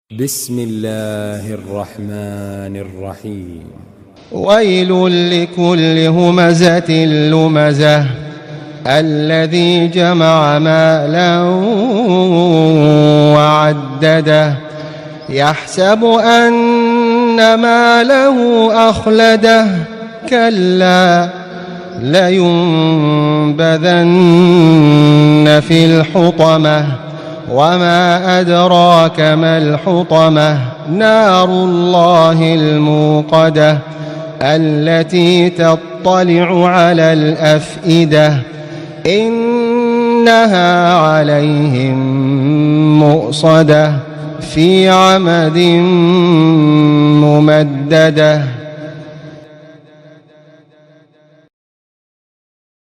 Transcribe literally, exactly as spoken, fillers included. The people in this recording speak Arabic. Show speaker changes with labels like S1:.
S1: بسم الله الرحمن الرحيم.
S2: ويل لكل همزة لمزة الذي جمع مالا وعدده يحسب أن ماله أخلده كلا لينبذن في الحطمة وما أدراك ما الحطمة نار الله الموقدة التي تطلع على الأفئدة إنها عليهم مؤصدة في عمد ممددة.